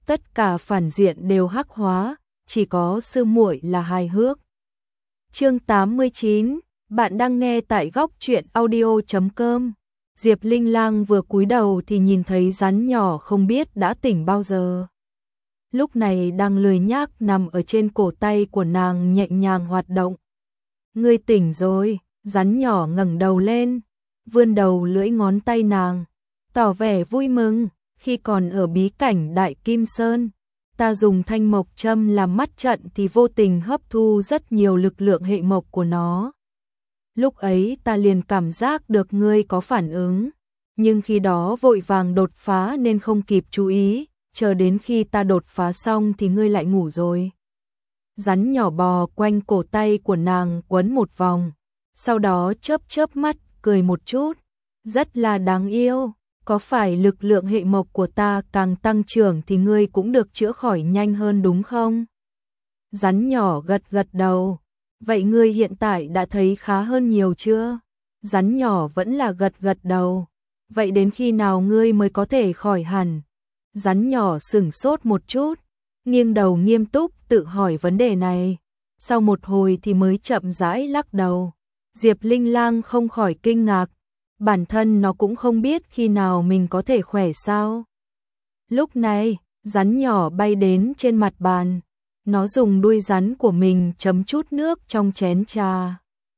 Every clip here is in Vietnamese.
tất cả phản diện đều hắc hóa, chỉ có sư muội là hài hước. Chương 89, bạn đang nghe tại góc truyện audio.com. Diệp Linh Lang vừa cúi đầu thì nhìn thấy rắn nhỏ không biết đã tỉnh bao giờ. Lúc này đang lười nhác nằm ở trên cổ tay của nàng nhẹ nhàng hoạt động. Ngươi tỉnh rồi, rắn nhỏ ngẩng đầu lên, vươn đầu lưỡi ngón tay nàng, tỏ vẻ vui mừng. Khi còn ở bí cảnh Đại Kim Sơn, ta dùng thanh mộc châm làm mắt trận thì vô tình hấp thu rất nhiều lực lượng hệ mộc của nó. Lúc ấy ta liền cảm giác được ngươi có phản ứng, nhưng khi đó vội vàng đột phá nên không kịp chú ý, chờ đến khi ta đột phá xong thì ngươi lại ngủ rồi. Rắn nhỏ bò quanh cổ tay của nàng quấn một vòng, sau đó chớp chớp mắt, cười một chút, rất là đáng yêu. Có phải lực lượng hệ mộc của ta càng tăng trưởng thì ngươi cũng được chữa khỏi nhanh hơn đúng không? Rắn nhỏ gật gật đầu. Vậy ngươi hiện tại đã thấy khá hơn nhiều chưa? Rắn nhỏ vẫn là gật gật đầu. Vậy đến khi nào ngươi mới có thể khỏi hẳn? Rắn nhỏ sửng sốt một chút, nghiêng đầu nghiêm túc tự hỏi vấn đề này. Sau một hồi thì mới chậm rãi lắc đầu. Diệp Linh Lang không khỏi kinh ngạc. Bản thân nó cũng không biết khi nào mình có thể khỏe sao. Lúc này, rắn nhỏ bay đến trên mặt bàn. Nó dùng đuôi rắn của mình chấm chút nước trong chén trà.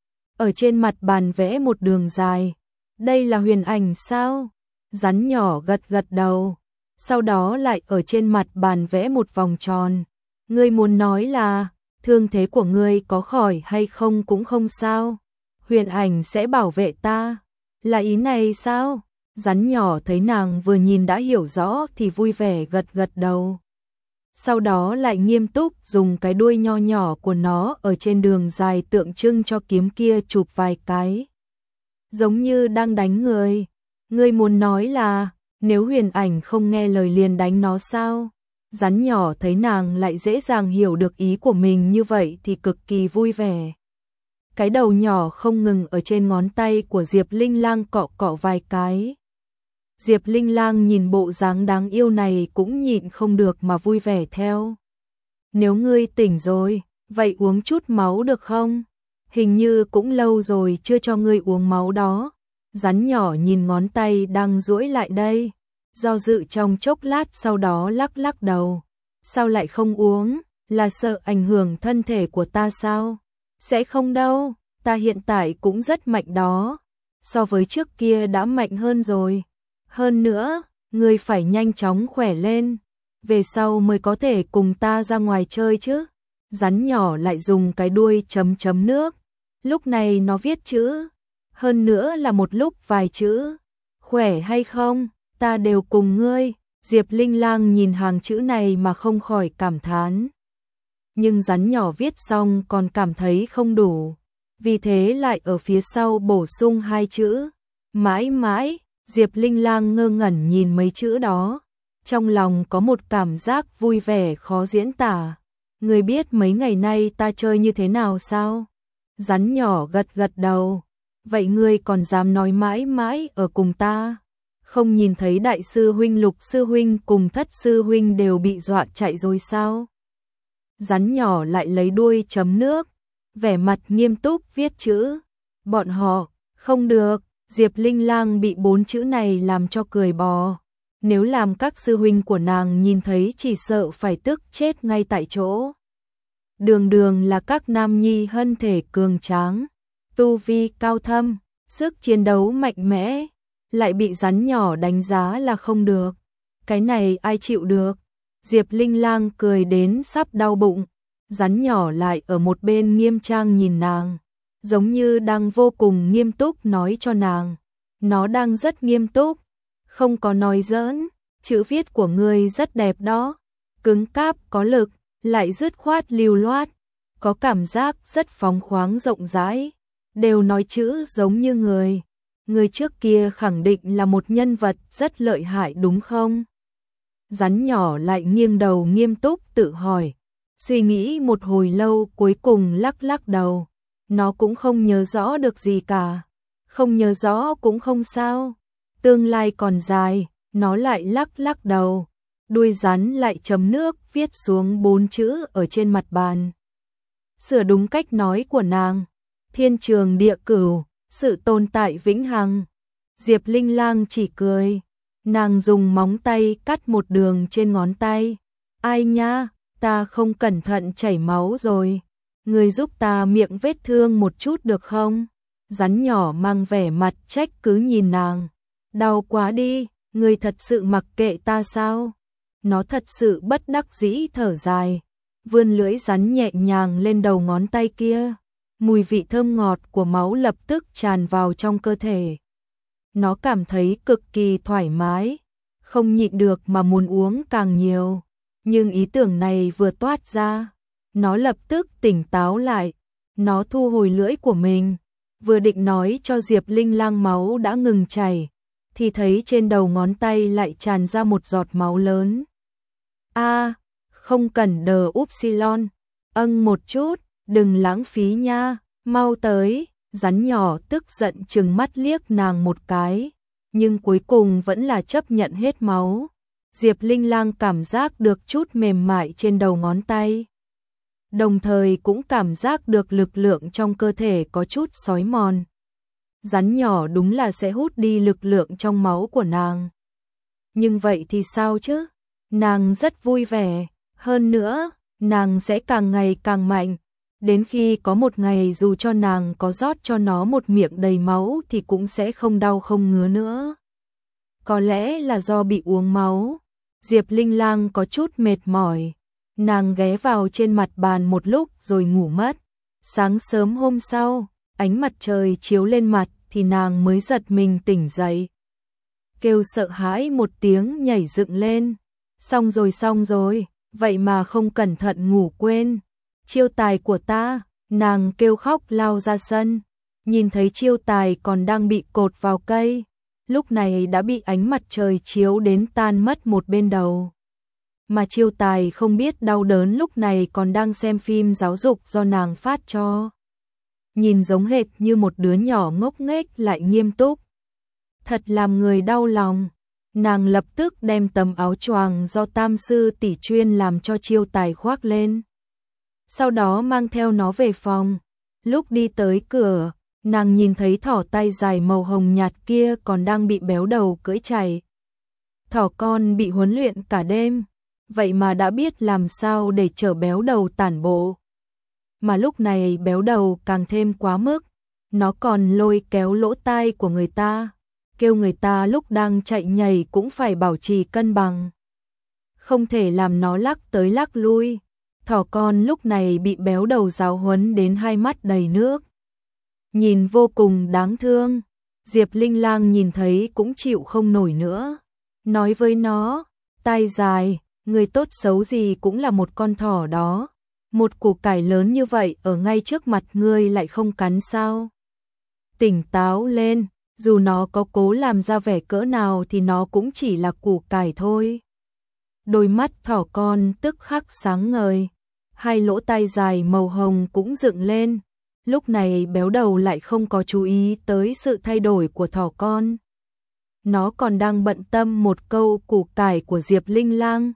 Ở trên mặt bàn vẽ một đường dài. Đây là huyền ảnh sao? Rắn nhỏ gật gật đầu. Sau đó lại ở trên mặt bàn vẽ một vòng tròn. Ngươi muốn nói là, thương thế của ngươi có khỏi hay không cũng không sao. Huyền ảnh sẽ bảo vệ ta. Là ý này sao? Rắn nhỏ thấy nàng vừa nhìn đã hiểu rõ thì vui vẻ gật gật đầu. Sau đó lại nghiêm túc dùng cái đuôi nho nhỏ của nó ở trên đường dài tượng trưng cho kiếm kia chụp vài cái. Giống như đang đánh người. Ngươi muốn nói là, nếu huyền ảnh không nghe lời liền đánh nó sao? Rắn nhỏ thấy nàng lại dễ dàng hiểu được ý của mình như vậy thì cực kỳ vui vẻ. Cái đầu nhỏ không ngừng ở trên ngón tay của Diệp Linh Lang cọ cọ vài cái. Diệp Linh Lang nhìn bộ dáng đáng yêu này cũng nhịn không được mà vui vẻ theo. Nếu ngươi tỉnh rồi, vậy uống chút máu được không? Hình như cũng lâu rồi chưa cho ngươi uống máu đó. Rắn nhỏ nhìn ngón tay đang duỗi lại đây, do dự trong chốc lát sau đó lắc lắc đầu. Sao lại không uống? Là sợ ảnh hưởng thân thể của ta sao? Sẽ không đâu, ta hiện tại cũng rất mạnh đó. So với trước kia đã mạnh hơn rồi. Hơn nữa, ngươi phải nhanh chóng khỏe lên. Về sau mới có thể cùng ta ra ngoài chơi chứ. Rắn nhỏ lại dùng cái đuôi chấm chấm nước. Lúc này nó viết chữ. Hơn nữa là một lúc vài chữ. Khỏe hay không, ta đều cùng ngươi. Diệp Linh Lang nhìn hàng chữ này mà không khỏi cảm thán. Nhưng rắn nhỏ viết xong còn cảm thấy không đủ, vì thế lại ở phía sau bổ sung hai chữ, mãi mãi. Diệp Linh Lang ngơ ngẩn nhìn mấy chữ đó, trong lòng có một cảm giác vui vẻ khó diễn tả. Ngươi biết mấy ngày nay ta chơi như thế nào sao? Rắn nhỏ gật gật đầu. Vậy ngươi còn dám nói mãi mãi ở cùng ta? Không nhìn thấy đại sư huynh, Lục sư huynh cùng Thất sư huynh đều bị dọa chạy rồi sao? Rắn nhỏ lại lấy đuôi chấm nước, vẻ mặt nghiêm túc viết chữ. Bọn họ, không được. Diệp Linh Lang bị 4 chữ này làm cho cười bò. Nếu làm các sư huynh của nàng nhìn thấy chỉ sợ phải tức chết ngay tại chỗ. Đường đường là các nam nhi hân thể cường tráng, tu vi cao thâm, sức chiến đấu mạnh mẽ, lại bị rắn nhỏ đánh giá là không được. Cái này ai chịu được? Diệp Linh Lang cười đến sắp đau bụng. Rắn nhỏ lại ở một bên nghiêm trang nhìn nàng, giống như đang vô cùng nghiêm túc nói cho nàng. Nó đang rất nghiêm túc, không có nói giỡn. Chữ viết của ngươi rất đẹp đó, cứng cáp có lực, lại dứt khoát lưu loát, có cảm giác rất phóng khoáng rộng rãi. Đều nói chữ giống như người. Người trước kia khẳng định là một nhân vật rất lợi hại đúng không? Rắn nhỏ lại nghiêng đầu nghiêm túc tự hỏi. Suy nghĩ một hồi lâu cuối cùng lắc lắc đầu. Nó cũng không nhớ rõ được gì cả. Không nhớ rõ cũng không sao. Tương lai còn dài, nó lại lắc lắc đầu. đuôi rắn lại chấm nước viết xuống 4 chữ ở trên mặt bàn. Sửa đúng cách nói của nàng, thiên trường địa cửu, sự tồn tại vĩnh hằng. Diệp Linh Lang chỉ cười, nàng dùng móng tay cắt một đường trên ngón tay. Ai nha, ta không cẩn thận chảy máu rồi, người giúp ta miệng vết thương một chút được không? Rắn nhỏ mang vẻ mặt trách cứ nhìn nàng. Đau quá đi, người thật sự mặc kệ ta sao? Nó thật sự bất đắc dĩ thở dài, vươn lưỡi rắn nhẹ nhàng lên đầu ngón tay kia. Mùi vị thơm ngọt của máu lập tức tràn vào trong cơ thể. Nó cảm thấy cực kỳ thoải mái, không nhịn được mà muốn uống càng nhiều. Nhưng ý tưởng này vừa toát ra, nó lập tức tỉnh táo lại. Nó thu hồi lưỡi của mình, vừa định nói cho Diệp Linh Lang máu đã ngừng chảy, thì thấy trên đầu ngón tay lại tràn ra một giọt máu lớn. A, không cần đờ upsilon, một chút, đừng lãng phí nha, mau tới. Rắn nhỏ tức giận trừng mắt liếc nàng một cái, nhưng cuối cùng vẫn là chấp nhận hết máu. Diệp Linh Lang cảm giác được chút mềm mại trên đầu ngón tay, đồng thời cũng cảm giác được lực lượng trong cơ thể có chút xói mòn. Rắn nhỏ đúng là sẽ hút đi lực lượng trong máu của nàng. Nhưng vậy thì sao chứ? Nàng rất vui vẻ, hơn nữa, nàng sẽ càng ngày càng mạnh. Đến khi có một ngày dù cho nàng có rót cho nó một miệng đầy máu thì cũng sẽ không đau không ngứa nữa. Có lẽ là do bị uống máu, Diệp Linh Lang có chút mệt mỏi. Nàng ghé vào trên mặt bàn một lúc rồi ngủ mất. Sáng sớm hôm sau, ánh mặt trời chiếu lên mặt thì nàng mới giật mình tỉnh dậy. Kêu sợ hãi một tiếng nhảy dựng lên. Xong rồi, vậy mà không cẩn thận ngủ quên. Chiêu tài của ta, nàng kêu khóc lao ra sân, nhìn thấy chiêu tài còn đang bị cột vào cây, lúc này đã bị ánh mặt trời chiếu đến tan mất một bên đầu. Mà chiêu tài không biết đau đớn lúc này còn đang xem phim giáo dục do nàng phát cho. Nhìn giống hệt như một đứa nhỏ ngốc nghếch lại nghiêm túc. Thật làm người đau lòng. Nàng lập tức đem tấm áo choàng do tam sư tỷ chuyên làm cho chiêu tài khoác lên. Sau đó mang theo nó về phòng. Lúc đi tới cửa, nàng nhìn thấy thỏ tay dài màu hồng nhạt kia còn đang bị béo đầu cưỡi chạy. Thỏ con bị huấn luyện cả đêm, vậy mà đã biết làm sao để chở béo đầu tản bộ. Mà lúc này béo đầu càng thêm quá mức, nó còn lôi kéo lỗ tai của người ta, kêu người ta lúc đang chạy nhảy cũng phải bảo trì cân bằng. Không thể làm nó lắc tới lắc lui. Thỏ con lúc này bị béo đầu giáo huấn đến hai mắt đầy nước. Nhìn vô cùng đáng thương. Diệp Linh Lang nhìn thấy cũng chịu không nổi nữa. Nói với nó, tai dài, người tốt xấu gì cũng là một con thỏ đó. Một củ cải lớn như vậy ở ngay trước mặt ngươi lại không cắn sao? Tỉnh táo lên, dù nó có cố làm ra vẻ cỡ nào thì nó cũng chỉ là củ cải thôi. Đôi mắt thỏ con tức khắc sáng ngời. Hai lỗ tai dài màu hồng cũng dựng lên. Lúc này béo đầu lại không có chú ý tới sự thay đổi của thỏ con. Nó còn đang bận tâm một câu củ cải của Diệp Linh Lang.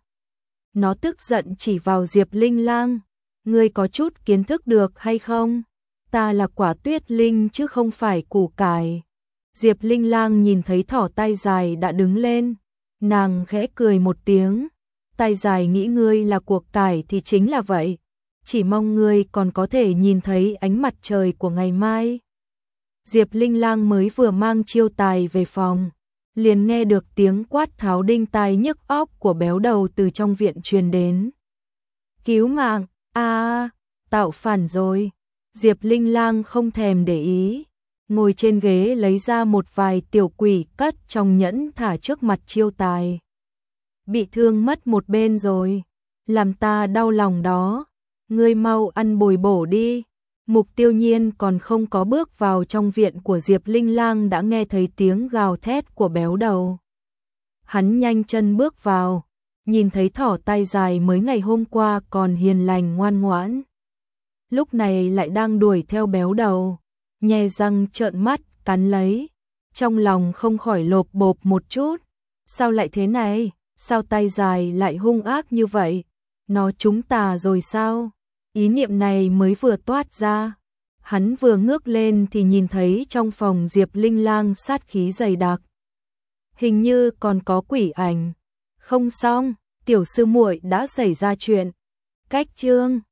Nó tức giận chỉ vào Diệp Linh Lang. Ngươi có chút kiến thức được hay không? Ta là quả tuyết linh chứ không phải củ cải. Diệp Linh Lang nhìn thấy thỏ tai dài đã đứng lên. Nàng khẽ cười một tiếng. Tai dài nghĩ ngươi là củ cải thì chính là vậy. Chỉ mong ngươi còn có thể nhìn thấy ánh mặt trời của ngày mai. Diệp Linh Lang mới vừa mang chiêu tài về phòng, liền nghe được tiếng quát tháo đinh tai nhức óc của béo đầu từ trong viện truyền đến. Cứu mạng, tạo phản rồi. Diệp Linh Lang không thèm để ý, ngồi trên ghế lấy ra một vài tiểu quỷ cất trong nhẫn thả trước mặt chiêu tài. Bị thương mất một bên rồi, làm ta đau lòng đó. Ngươi mau ăn bồi bổ đi. Mục Tiêu Nhiên còn không có bước vào trong viện của Diệp Linh Lang đã nghe thấy tiếng gào thét của béo đầu. Hắn nhanh chân bước vào, nhìn thấy thỏ tai dài mới ngày hôm qua còn hiền lành ngoan ngoãn. Lúc này lại đang đuổi theo béo đầu, nhe răng trợn mắt, cắn lấy. Trong lòng không khỏi lộp bộp một chút. Sao lại thế này? sao tay dài lại hung ác như vậy? Nó trúng tà rồi sao? Ý niệm này mới vừa toát ra. Hắn vừa ngước lên thì nhìn thấy trong phòng Diệp Linh Lang sát khí dày đặc. Hình như còn có quỷ ảnh. Không xong, tiểu sư muội đã xảy ra chuyện. Cách chương